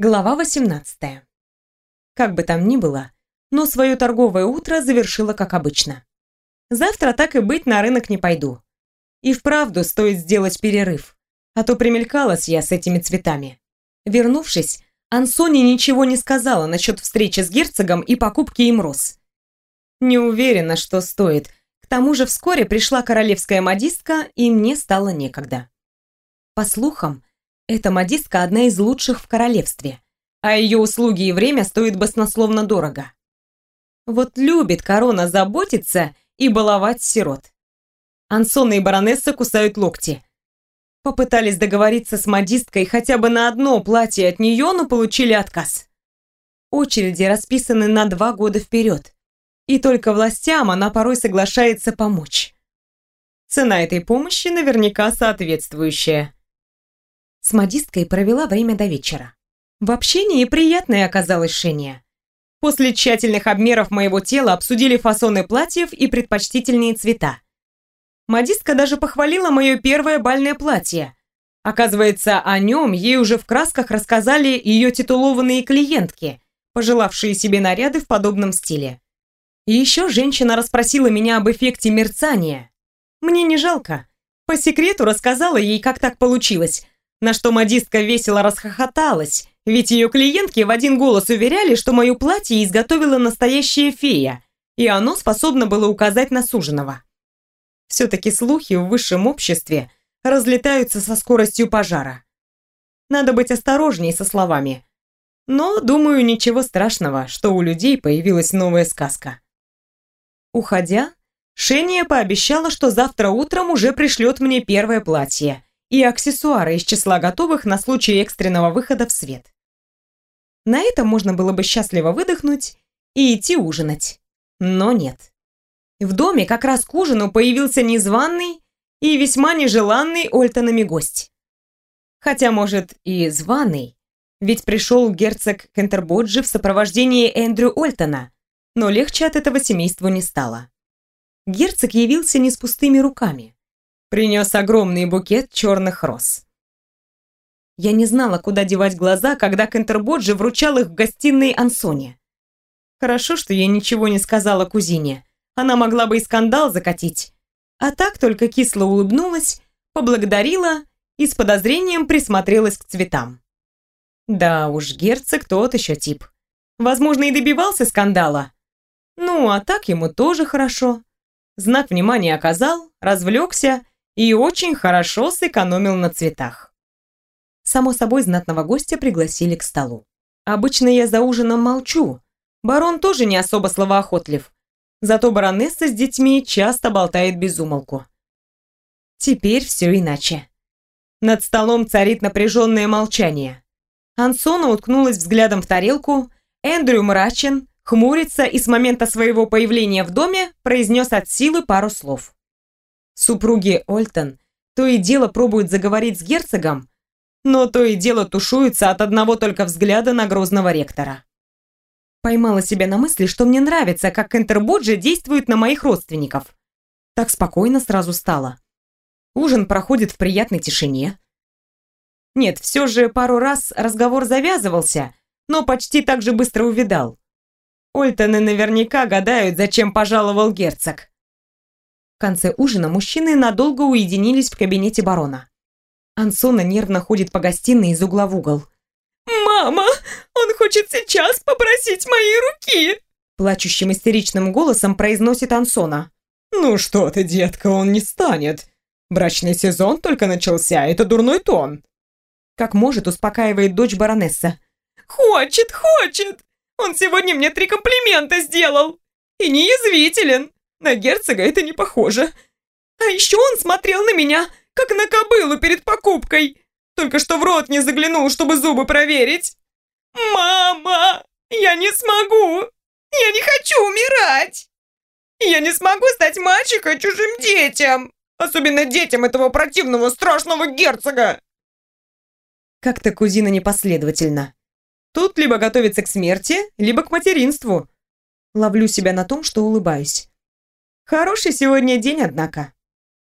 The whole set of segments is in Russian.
Глава 18. Как бы там ни было, но свое торговое утро завершила как обычно. Завтра, так и быть, на рынок не пойду. И вправду стоит сделать перерыв, а то примелькалась я с этими цветами. Вернувшись, Ансони ничего не сказала насчет встречи с герцогом и покупки им роз. Не уверена, что стоит. К тому же вскоре пришла королевская модистка, и мне стало некогда. По слухам, эта модистка одна из лучших в королевстве, а ее услуги и время стоят баснословно дорого. Вот любит корона заботиться и баловать сирот. Ансона и баронесса кусают локти. Попытались договориться с модисткой хотя бы на одно платье от нее, но получили отказ. Очереди расписаны на 2 года вперед, и только властям она порой соглашается помочь. Цена этой помощи наверняка соответствующая. С модисткой провела время до вечера. В общении приятное оказалось шение. После тщательных обмеров моего тела обсудили фасоны платьев и предпочтительные цвета. Модистка даже похвалила мое первое бальное платье. Оказывается, о нем ей уже в красках рассказали ее титулованные клиентки, пожелавшие себе наряды в подобном стиле. И еще женщина расспросила меня об эффекте мерцания. Мне не жалко. По секрету рассказала ей, как так получилось, на что модистка весело расхохоталась, ведь ее клиентки в один голос уверяли, что мое платье изготовила настоящая фея, и оно способно было указать на суженого. Все-таки слухи в высшем обществе разлетаются со скоростью пожара. Надо быть осторожней со словами. Но, думаю, ничего страшного, что у людей появилась новая сказка. Уходя, Шения пообещала, что завтра утром уже пришлет мне первое платье и аксессуары из числа готовых на случай экстренного выхода в свет. На этом можно было бы счастливо выдохнуть и идти ужинать. Но нет. В доме как раз к ужину появился незваный и весьма нежеланный Ольтонами гость. Хотя, может, и званый, ведь пришел герцог Кентербоджи в сопровождении Эндрю Ольтона, но легче от этого семейству не стало. Герцог явился не с пустыми руками. Принес огромный букет черных роз. Я не знала, куда девать глаза, когда Кентербоджи вручал их в гостиной Ансоне. Хорошо, что я ничего не сказала кузине. Она могла бы и скандал закатить. А так только кисло улыбнулась, поблагодарила и с подозрением присмотрелась к цветам. Да уж, герцог тот еще тип. Возможно, и добивался скандала. Ну, а так ему тоже хорошо. Знак внимания оказал, развлекся и очень хорошо сэкономил на цветах. Само собой, знатного гостя пригласили к столу. Обычно я за ужином молчу. Барон тоже не особо словоохотлив. Зато баронесса с детьми часто болтает без умолку. Теперь все иначе. Над столом царит напряженное молчание. Ансона уткнулась взглядом в тарелку, Эндрю мрачен, хмурится и с момента своего появления в доме произнес от силы пару слов. Супруги Ольтон то и дело пробуют заговорить с герцогом, но то и дело тушуются от одного только взгляда на грозного ректора. Поймала себя на мысли, что мне нравится, как Кентербоджи действует на моих родственников. Так спокойно сразу стало. Ужин проходит в приятной тишине. Нет, все же пару раз разговор завязывался, но почти так же быстро увядал. Ольтоны наверняка гадают, зачем пожаловал герцог. В конце ужина мужчины надолго уединились в кабинете барона. Ансона нервно ходит по гостиной из угла в угол. «Мама, он хочет сейчас попросить моей руки!» Плачущим истеричным голосом произносит Ансона. «Ну что ты, детка, он не станет. Брачный сезон только начался, это дурной тон». Как может, успокаивает дочь баронесса. «Хочет, хочет! Он сегодня мне 3 комплимента сделал! И не язвителен! На герцога это не похоже! А еще он смотрел на меня, как на кобылу перед покупкой! Только что в рот не заглянул, чтобы зубы проверить! Мама! Я не смогу! Я не хочу умирать! Я не смогу стать мачехой чужим детям! Особенно детям этого противного страшного герцога!» Как-то кузина непоследовательна. Тут либо готовится к смерти, либо к материнству. Ловлю себя на том, что улыбаюсь. Хороший сегодня день, однако.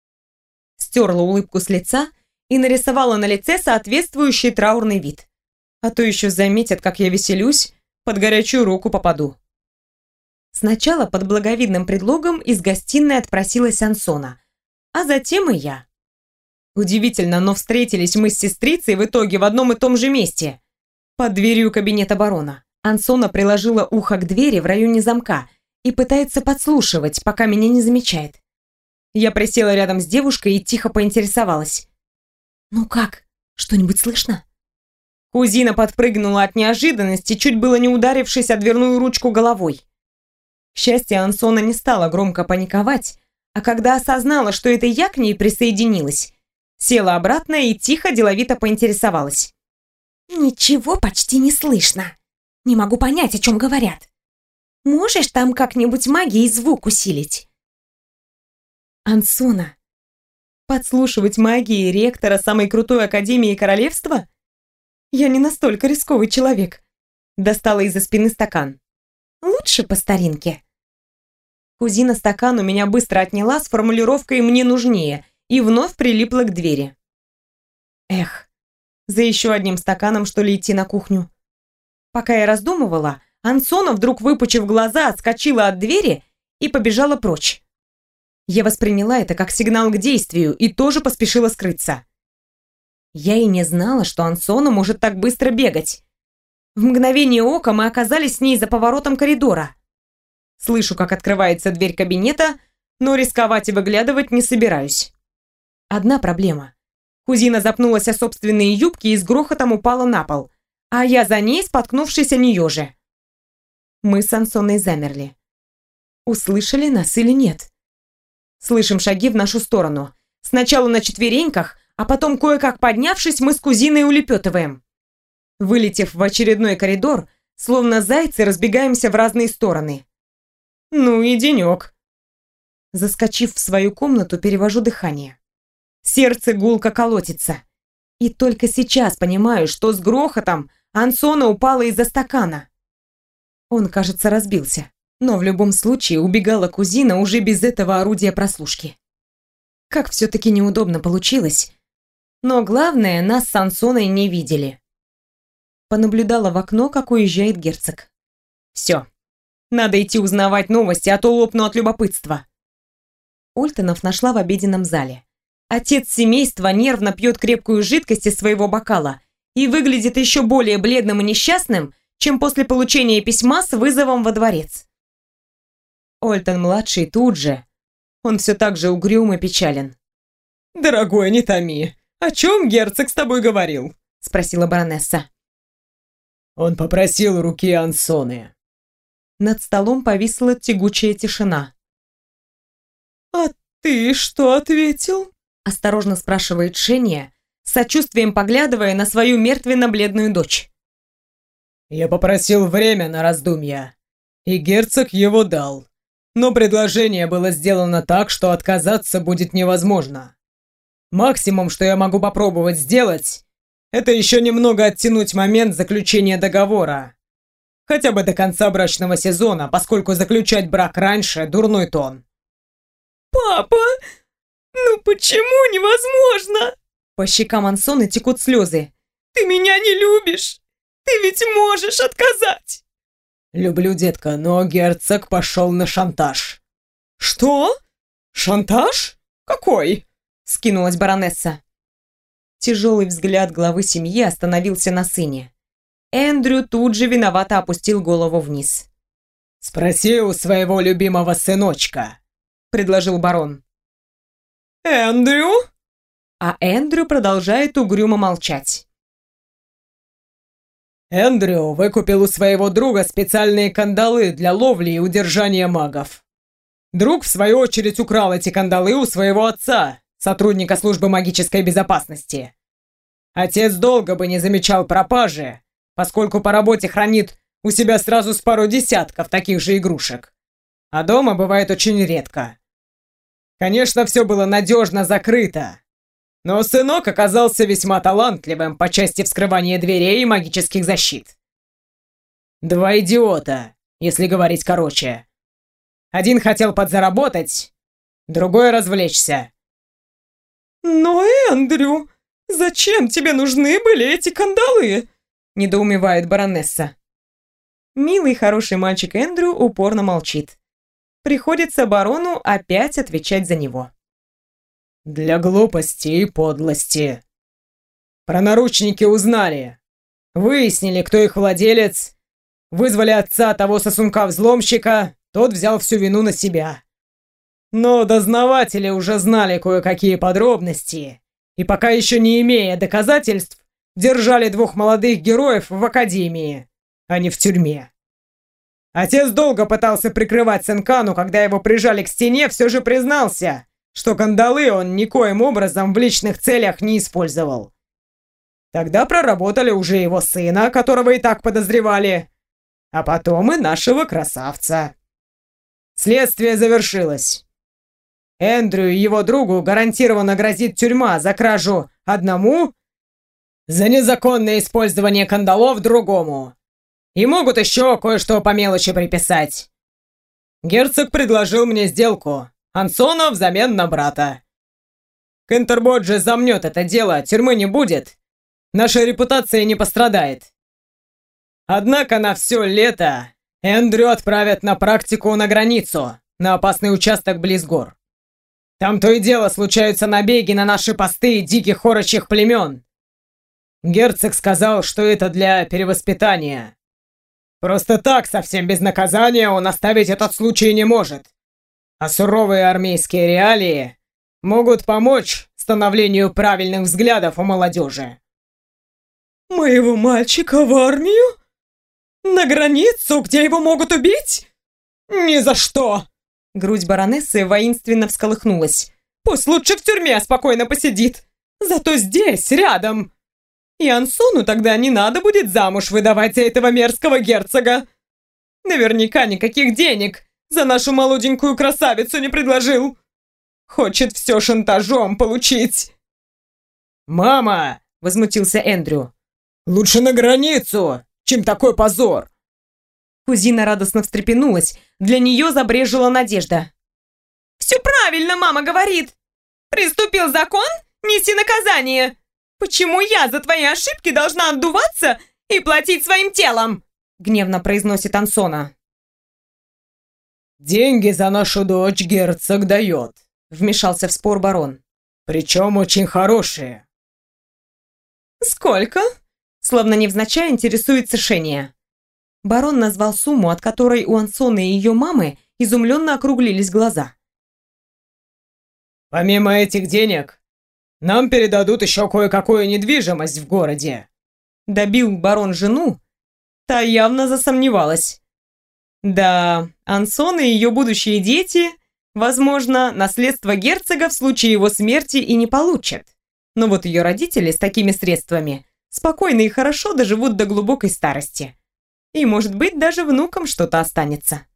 Стерла улыбку с лица и нарисовала на лице соответствующий траурный вид. А то еще заметят, как я веселюсь, под горячую руку попаду. Сначала под благовидным предлогом из гостиной отпросилась Ансона, а затем и я. Удивительно, но встретились мы с сестрицей в итоге в одном и том же месте, под дверью кабинета барона. Ансона приложила ухо к двери в районе замка и пытается подслушивать, пока меня не замечает. Я присела рядом с девушкой и тихо поинтересовалась. «Ну как, что-нибудь слышно?» Кузина подпрыгнула от неожиданности, чуть было не ударившись о дверную ручку головой. К счастью, Ансона не стала громко паниковать, а когда осознала, что это я к ней присоединилась, села обратно и тихо, деловито поинтересовалась. «Ничего почти не слышно. Не могу понять, о чем говорят. Можешь там как-нибудь магией звук усилить?» «Ансона, подслушивать магией ректора самой крутой академии королевства? Я не настолько рисковый человек». Достала из-за спины стакан. «Лучше по старинке». Кузина стакан у меня быстро отняла с формулировкой «мне нужнее» и вновь прилипла к двери. Эх, за еще одним стаканом, что ли, идти на кухню? Пока я раздумывала, Ансона, вдруг выпучив глаза, отскочила от двери и побежала прочь. Я восприняла это как сигнал к действию и тоже поспешила скрыться. Я и не знала, что Ансона может так быстро бегать. В мгновение ока мы оказались с ней за поворотом коридора. Слышу, как открывается дверь кабинета, но рисковать и выглядывать не собираюсь. Одна проблема. Кузина запнулась о собственные юбки и с грохотом упала на пол, а я за ней, споткнувшись о нее же. Мы с Ансоной замерли. Услышали нас или нет? Слышим шаги в нашу сторону. Сначала на четвереньках, а потом, кое-как поднявшись, мы с кузиной улепетываем. Вылетев в очередной коридор, словно зайцы, разбегаемся в разные стороны. Ну и денек. Заскочив в свою комнату, перевожу дыхание. Сердце гулко колотится. И только сейчас понимаю, что с грохотом Ансона упала из-за стакана. Он, кажется, разбился. Но в любом случае убегала кузина уже без этого орудия прослушки. Как все-таки неудобно получилось. Но главное, нас с Ансоной не видели. Понаблюдала в окно, как уезжает герцог. Все. Надо идти узнавать новости, а то лопну от любопытства. Ольтонов нашла в обеденном зале. Отец семейства нервно пьет крепкую жидкость из своего бокала и выглядит еще более бледным и несчастным, чем после получения письма с вызовом во дворец. Ольтон-младший тут же. Он все так же угрюм и печален. «Дорогой, не томи. О чем герцог с тобой говорил?» — спросила баронесса. «Он попросил руки Ансоны». Над столом повисла тягучая тишина. «А ты что ответил?» — осторожно спрашивает Шения, с сочувствием поглядывая на свою мертвенно-бледную дочь. «Я попросил время на раздумья, и герцог его дал. Но предложение было сделано так, что отказаться будет невозможно. Максимум, что я могу попробовать сделать, это еще немного оттянуть момент заключения договора. Хотя бы до конца брачного сезона, поскольку заключать брак раньше – дурной тон». «Папа, ну почему невозможно?» По щекам Ансоны текут слезы. «Ты меня не любишь! Ты ведь можешь отказать!» «Люблю, детка, но герцог пошел на шантаж». «Что? Шантаж? Какой?» — скинулась баронесса. Тяжелый взгляд главы семьи остановился на сыне. Эндрю тут же виновато опустил голову вниз. «Спроси у своего любимого сыночка», — предложил барон. «Эндрю?» А Эндрю продолжает угрюмо молчать. «Эндрю выкупил у своего друга специальные кандалы для ловли и удержания магов. Друг, в свою очередь, украл эти кандалы у своего отца, сотрудника службы магической безопасности. Отец долго бы не замечал пропажи, поскольку по работе хранит у себя сразу с пару десятков таких же игрушек. А дома бывает очень редко. Конечно, все было надежно закрыто. Но сынок оказался весьма талантливым по части вскрывания дверей и магических защит. Два идиота, если говорить короче. Один хотел подзаработать, другой развлечься». «Но, Эндрю, зачем тебе нужны были эти кандалы? недоумевает баронесса. Милый хороший мальчик Эндрю упорно молчит. Приходится барону опять отвечать за него. Для глупости и подлости. Про наручники узнали. Выяснили, кто их владелец. Вызвали отца того сосунка-взломщика. Тот взял всю вину на себя. Но дознаватели уже знали кое-какие подробности. И пока еще не имея доказательств, держали двух молодых героев в академии, а не в тюрьме. Отец долго пытался прикрывать Сенкану, когда его прижали к стене, все же признался, что кандалы он никоим образом в личных целях не использовал. Тогда проработали уже его сына, которого и так подозревали, а потом и нашего красавца. Следствие завершилось. Эндрю и его другу гарантированно грозит тюрьма за кражу одному, за незаконное использование кандалов другому. И могут еще кое-что по мелочи приписать. Герцог предложил мне сделку. Ансона взамен на брата. Кентербоджи замнет это дело, тюрьмы не будет. Наша репутация не пострадает. Однако на все лето Эндрю отправят на практику на границу, на опасный участок близ гор. Там то и дело случаются набеги на наши посты диких орочих племен. Герцог сказал, что это для перевоспитания. Просто так, совсем без наказания, он оставить этот случай не может. А суровые армейские реалии могут помочь становлению правильных взглядов у молодежи. Моего мальчика в армию? На границу, где его могут убить? Ни за что! Грудь баронессы воинственно всколыхнулась. Пусть лучше в тюрьме спокойно посидит. Зато здесь, рядом. И Ансону тогда не надо будет замуж выдавать за этого мерзкого герцога. Наверняка никаких денег за нашу молоденькую красавицу не предложил. Хочет все шантажом получить. «Мама!» — возмутился Эндрю. «Лучше на границу, чем такой позор!» Кузина радостно встрепенулась. Для нее забрежила надежда. «Все правильно, мама говорит! Приступил закон, неси наказание! Почему я за твои ошибки должна отдуваться и платить своим телом?» Гневно произносит Ансона. «Деньги за нашу дочь герцог дает», — вмешался в спор барон. «Причем очень хорошие». «Сколько?» Словно невзначай интересуется Шения. Барон назвал сумму, от которой у Ансоны и ее мамы изумленно округлились глаза. «Помимо этих денег, нам передадут еще кое-какую недвижимость в городе». Добил барон жену, та явно засомневалась. Да, Ансон и ее будущие дети, возможно, наследство герцога в случае его смерти и не получат. Но вот ее родители с такими средствами спокойно и хорошо доживут до глубокой старости. И, может быть, даже внукам что-то останется.